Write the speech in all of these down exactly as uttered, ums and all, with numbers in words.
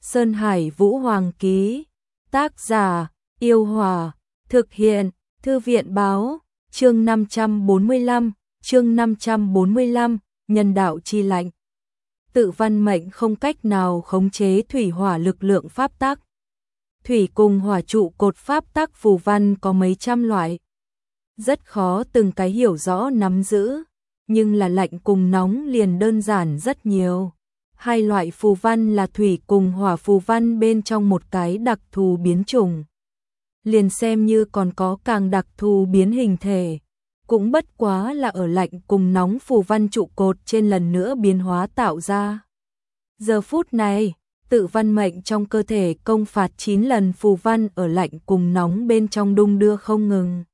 Sơn Hải Vũ Hoàng ký. Tác giả: Yêu Hòa. Thực hiện: Thư viện báo. Chương năm trăm bốn mươi lăm, chương năm trăm bốn mươi lăm, nhân đạo chi lạnh. Tự văn mệnh không cách nào khống chế thủy hỏa lực lượng pháp tắc. Thủy cùng hỏa trụ cột pháp tắc phù văn có mấy trăm loại. Rất khó từng cái hiểu rõ nắm giữ, nhưng là lạnh cùng nóng liền đơn giản rất nhiều. Hai loại phù văn là thủy cùng hỏa phù văn bên trong một cái đặc thù biến chủng. Liền xem như còn có càng đặc thù biến hình thể, cũng bất quá là ở lạnh cùng nóng phù văn trụ cột trên lần nữa biến hóa tạo ra. Giờ phút này, tự văn mệnh trong cơ thể công phạt chín lần phù văn ở lạnh cùng nóng bên trong đung đưa không ngừng.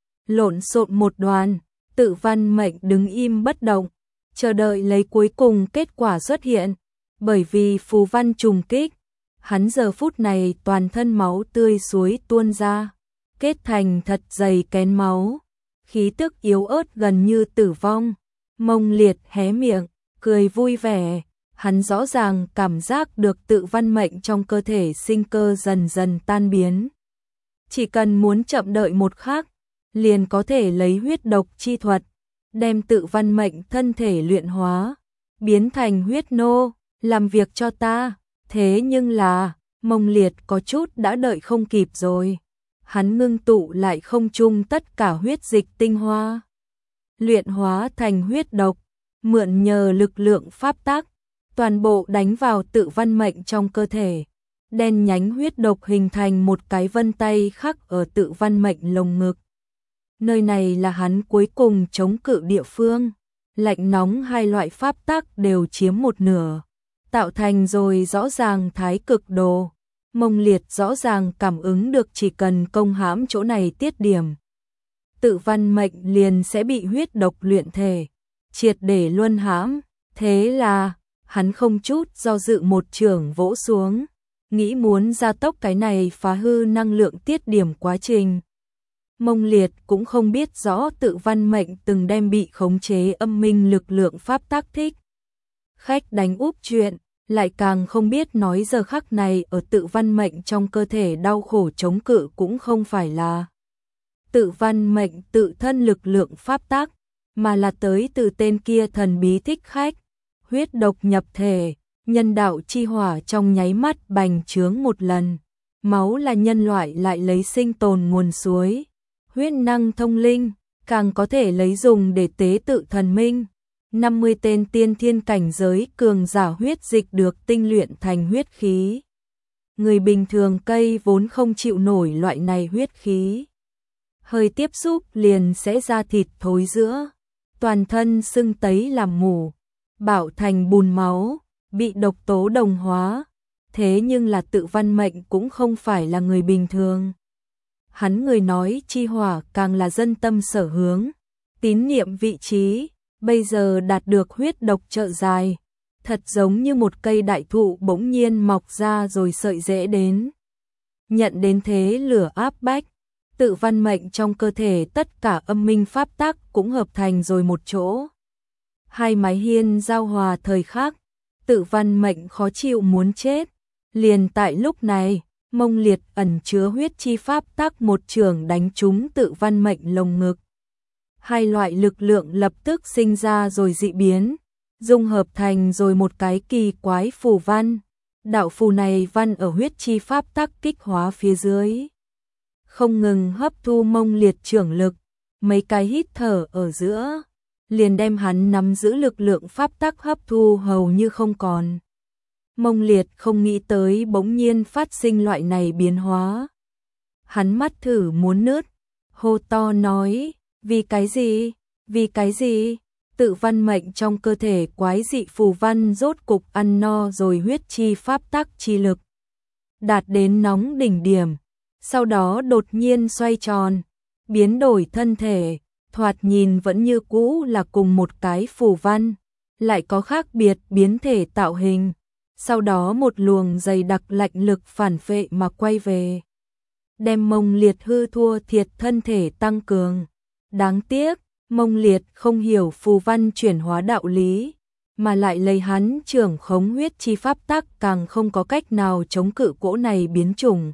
Lộn xộn một đoàn, tự văn mệnh đứng im bất động, chờ đợi lấy cuối cùng kết quả xuất hiện. Bởi vì phù văn trùng kích, hắn giờ phút này toàn thân máu tươi suối tuôn ra, kết thành thật dày kén máu, khí tức yếu ớt gần như tử vong. Mông Liệt hé miệng, cười vui vẻ, hắn rõ ràng cảm giác được tự văn mệnh trong cơ thể sinh cơ dần dần tan biến. Chỉ cần muốn chậm đợi một khắc, liền có thể lấy huyết độc chi thuật, đem tự văn mệnh thân thể luyện hóa, biến thành huyết nô, làm việc cho ta. Thế nhưng là, Mông Liệt có chút đã đợi không kịp rồi. Hắn ngưng tụ lại không chung tất cả huyết dịch tinh hoa, luyện hóa thành huyết độc, mượn nhờ lực lượng pháp tắc, toàn bộ đánh vào tự văn mệnh trong cơ thể. Đen nhánh huyết độc hình thành một cái vân tay khắc ở tự văn mệnh lồng ngực. Nơi này là hắn cuối cùng chống cự địa phương. Lạnh nóng hai loại pháp tắc đều chiếm một nửa, tạo thành rồi rõ ràng thái cực đồ. Mông Liệt rõ ràng cảm ứng được chỉ cần công hãm chỗ này tiết điểm, tự văn mệnh liền sẽ bị huyết độc luyện thể, triệt để luân hãm. Thế là, hắn không chút do dự một chưởng vỗ xuống, nghĩ muốn gia tốc cái này phá hư năng lượng tiết điểm quá trình. Mông Liệt cũng không biết rõ tự văn mệnh từng đem bị khống chế âm minh lực lượng pháp tắc thích khách đánh úp chuyện, lại càng không biết nói giờ khắc này ở tự văn mệnh trong cơ thể đau khổ chống cự cũng không phải là tự văn mệnh tự thân lực lượng pháp tắc, mà là tới từ tên kia thần bí thích khách. Huyết độc nhập thể, nhân đạo chi hỏa trong nháy mắt bành trướng một lần. Máu là nhân loại lại lấy sinh tồn nguồn suối, huyết năng thông linh, càng có thể lấy dùng để tế tự thần minh. năm mươi tên tiên thiên cảnh giới cường giả huyết dịch được tinh luyện thành huyết khí. Người bình thường cây vốn không chịu nổi loại này huyết khí, hơi tiếp xúc liền sẽ ra thịt thối rữa, toàn thân sưng tấy làm mủ, bạo thành bùn máu, bị độc tố đồng hóa. Thế nhưng là tự văn mệnh cũng không phải là người bình thường. Hắn người nói chi hỏa càng là dân tâm sở hướng, tín niệm vị trí, bây giờ đạt được huyết độc trợ dài, thật giống như một cây đại thụ bỗng nhiên mọc ra rồi sợi rễ đến. Nhận đến thế lửa áp bách, tự văn mệnh trong cơ thể tất cả âm minh pháp tắc cũng hợp thành rồi một chỗ. Hai mái hiên giao hòa thời khắc, tự văn mệnh khó chịu muốn chết. Liền tại lúc này, Mông Liệt ẩn chứa huyết chi pháp tắc một chưởng đánh trúng tự văn mệnh lồng ngực. Hai loại lực lượng lập tức sinh ra rồi dị biến, dung hợp thành rồi một cái kỳ quái phù văn. Đạo phù này văn ở huyết chi pháp tắc kích hóa phía dưới, không ngừng hấp thu Mông Liệt chưởng lực, mấy cái hít thở ở giữa, liền đem hắn nắm giữ lực lượng pháp tắc hấp thu hầu như không còn. Mông Liệt không nghĩ tới bỗng nhiên phát sinh loại này biến hóa. Hắn mắt thử muốn nứt, hô to nói, vì cái gì, vì cái gì? Tự văn mệnh trong cơ thể quái dị phù văn rốt cục ăn no rồi huyết chi pháp tắc chi lực, đạt đến nóng đỉnh điểm, sau đó đột nhiên xoay tròn, biến đổi thân thể, thoạt nhìn vẫn như cũ là cùng một cái phù văn, lại có khác biệt biến thể tạo hình. Sau đó một luồng dày đặc lạnh lực phản phệ mà quay về, đem Mông Liệt hư thua thiệt thân thể tăng cường. Đáng tiếc, Mông Liệt không hiểu phù văn chuyển hóa đạo lý, mà lại lấy hắn trưởng khống huyết chi pháp tắc càng không có cách nào chống cự cỗ này biến chủng.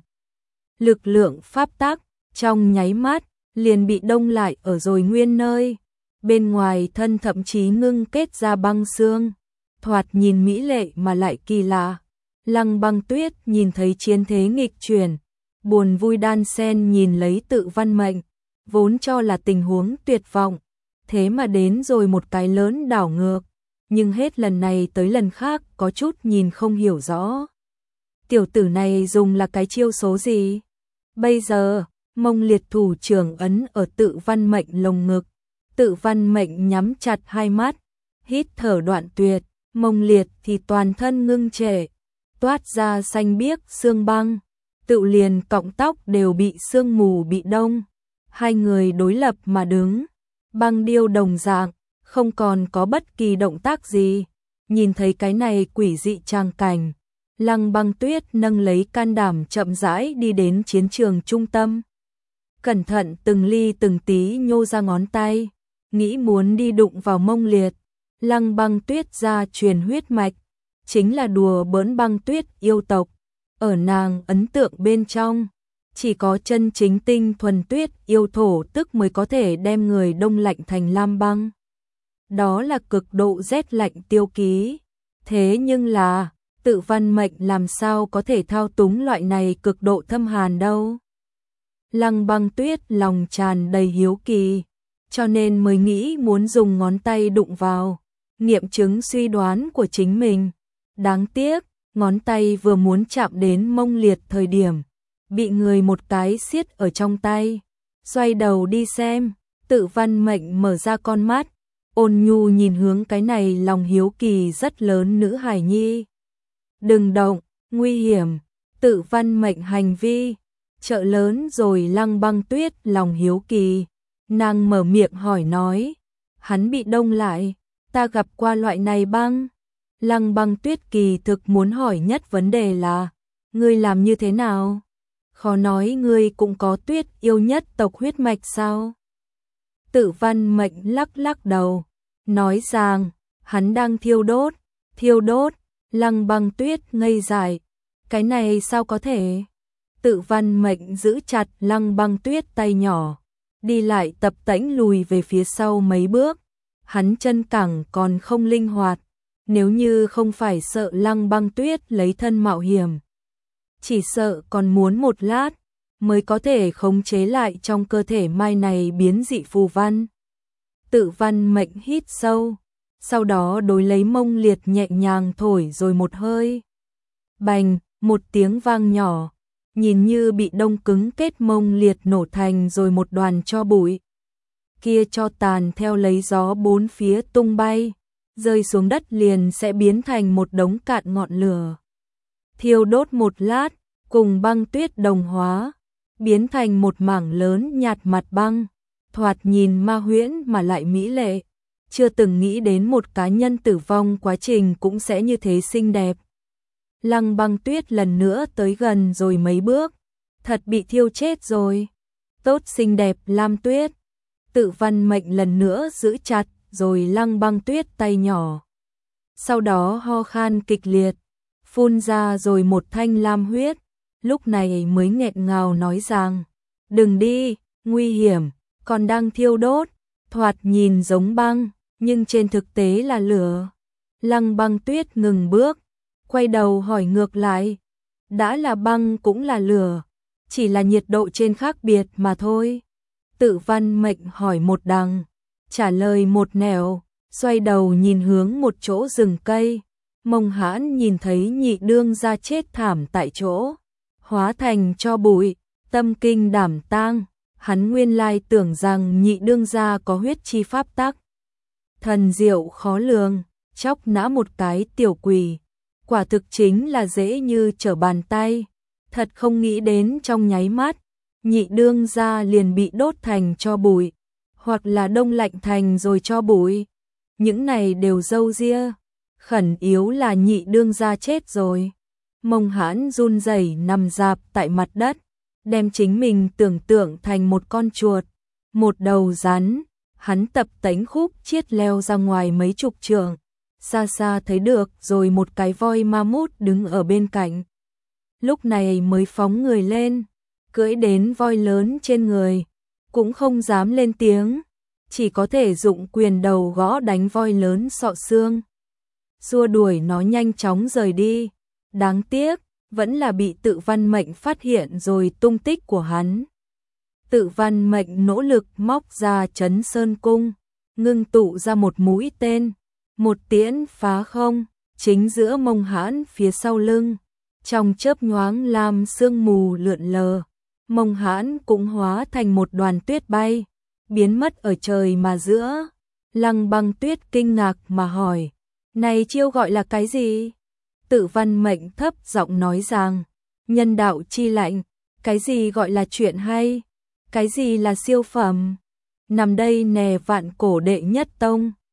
Lực lượng pháp tắc trong nháy mắt liền bị đông lại ở rồi nguyên nơi, bên ngoài thân thậm chí ngưng kết ra băng xương, thoạt nhìn mỹ lệ mà lại kỳ lạ. Lăng Băng Tuyết nhìn thấy chiến thế nghịch chuyển, buồn vui đan xen nhìn lấy Tự Văn Mệnh, vốn cho là tình huống tuyệt vọng, thế mà đến rồi một cái lớn đảo ngược, nhưng hết lần này tới lần khác có chút nhìn không hiểu rõ. Tiểu tử này dùng là cái chiêu số gì? Bây giờ, Mông Liệt thủ trưởng ấn ở Tự Văn Mệnh lồng ngực, Tự Văn Mệnh nhắm chặt hai mắt, hít thở đoạn tuyệt, Mông Liệt thì toàn thân ngưng trệ, toát ra xanh biếc xương băng, Tự liền cọng tóc đều bị sương mù bị đông. Hai người đối lập mà đứng, băng điêu đồng dạng, không còn có bất kỳ động tác gì. Nhìn thấy cái này quỷ dị trang cảnh, Lăng Băng Tuyết nâng lấy can đảm chậm rãi đi đến chiến trường trung tâm. Cẩn thận từng ly từng tí nhô ra ngón tay, nghĩ muốn đi đụng vào Mông Liệt. Lăng Băng Tuyết gia truyền huyết mạch, chính là đùa bỡn băng tuyết yêu tộc. Ở nàng ấn tượng bên trong, chỉ có chân chính tinh thuần tuyết yêu thổ tức mới có thể đem người đông lạnh thành lam băng. Đó là cực độ rét lạnh tiêu ký. Thế nhưng là, Tự Văn Mệnh làm sao có thể thao túng loại này cực độ thâm hàn đâu. Lăng Băng Tuyết lòng tràn đầy hiếu kỳ, cho nên mới nghĩ muốn dùng ngón tay đụng vào, nghiệm chứng suy đoán của chính mình. Đáng tiếc, ngón tay vừa muốn chạm đến Mông Liệt thời điểm, bị người một cái siết ở trong tay. Xoay đầu đi xem, Tự Văn Mệnh mở ra con mắt, ôn nhu nhìn hướng cái này lòng hiếu kỳ rất lớn nữ hài nhi. Đừng động, nguy hiểm. Tự Văn Mệnh hành vi trợ lớn rồi Lăng Băng Tuyết lòng hiếu kỳ, nàng mở miệng hỏi nói, hắn bị đông lại, ta gặp qua loại này băng. Lăng Băng Tuyết kỳ thực muốn hỏi nhất vấn đề là, ngươi làm như thế nào? Khó nói ngươi cũng có tuyết yêu nhất tộc huyết mạch sao? Tự Văn Mệnh lắc lắc đầu, nói rằng, hắn đang thiêu đốt, thiêu đốt. Lăng Băng Tuyết ngây dại, cái này sao có thể? Tự Văn Mệnh giữ chặt Lăng Băng Tuyết tay nhỏ, đi lại tập tễnh lùi về phía sau mấy bước, hắn chân cẳng còn không linh hoạt, nếu như không phải sợ Lăng Băng Tuyết lấy thân mạo hiểm, chỉ sợ còn muốn một lát mới có thể khống chế lại trong cơ thể mai này biến dị phù văn. Tự Văn Mệnh hít sâu, sau đó đối lấy Mông Liệt nhẹ nhàng thổi rồi một hơi. Bành, một tiếng vang nhỏ, nhìn như bị đông cứng kết Mông Liệt nổ thành rồi một đoàn tro bụi. Kia tro tàn theo lấy gió bốn phía tung bay, rơi xuống đất liền sẽ biến thành một đống cạn ngọn lửa. Thiêu đốt một lát, cùng băng tuyết đồng hóa, biến thành một mảng lớn nhạt mặt băng, thoạt nhìn ma huyễn mà lại mỹ lệ. Chưa từng nghĩ đến một cá nhân tử vong quá trình cũng sẽ như thế xinh đẹp. Lăng Băng Tuyết lần nữa tới gần rồi mấy bước, thật bị thiêu chết rồi. Tốt xinh đẹp Lam Tuyết. Tự Văn Mệnh lần nữa giữ chặt rồi Lăng Băng Tuyết tay nhỏ. Sau đó ho khan kịch liệt, phun ra rồi một thanh lam huyết, lúc này mới nghẹn ngào nói rằng, đừng đi, nguy hiểm, còn đang thiêu đốt, thoạt nhìn giống băng, nhưng trên thực tế là lửa. Lăng Băng Tuyết ngừng bước, quay đầu hỏi ngược lại, đã là băng cũng là lửa, chỉ là nhiệt độ trên khác biệt mà thôi. Tự Văn Mệnh hỏi một đằng, trả lời một nẻo, xoay đầu nhìn hướng một chỗ rừng cây. Mông Hãn nhìn thấy nhị đương gia chết thảm tại chỗ, hóa thành tro bụi, tâm kinh đảm tang. Hắn nguyên lai tưởng rằng nhị đương gia có huyết chi pháp tắc, thần diệu khó lường, chóc nã một cái tiểu quỷ, quả thực chính là dễ như trở bàn tay. Thật không nghĩ đến trong nháy mắt, nhị đương gia liền bị đốt thành tro bụi, hoặc là đông lạnh thành rồi tro bụi. Những này đều râu ria, khẩn yếu là nhị đương gia chết rồi. Mông Hãn run rẩy nằm rạp tại mặt đất, đem chính mình tưởng tượng thành một con chuột, một đầu rắn. Hắn tập tễnh khúc chiết leo ra ngoài mấy chục trượng, xa xa thấy được rồi một cái voi ma mút đứng ở bên cạnh. Lúc này mới phóng người lên, cưỡi đến voi lớn trên người, cũng không dám lên tiếng, chỉ có thể dụng quyền đầu gõ đánh voi lớn sọ xương. Xua đuổi nó nhanh chóng rời đi, đáng tiếc, vẫn là bị Tự Văn Mệnh phát hiện rồi tung tích của hắn. Tự Văn Mệnh nỗ lực móc ra Trấn Sơn Cung, ngưng tụ ra một mũi tên, một tiễn phá không, chính giữa mông hãn phía sau lưng. Trong chớp nhoáng làm sương mù lượn lờ, mông hãn cũng hóa thành một đoàn tuyết bay, biến mất ở trời mà giữa. Lăng Băng Tuyết kinh ngạc mà hỏi, này chiêu gọi là cái gì? Tự Văn Mệnh thấp giọng nói rằng, nhân đạo chi lạnh, cái gì gọi là chuyện hay, cái gì là siêu phẩm. Nằm đây nè vạn cổ đệ nhất tông.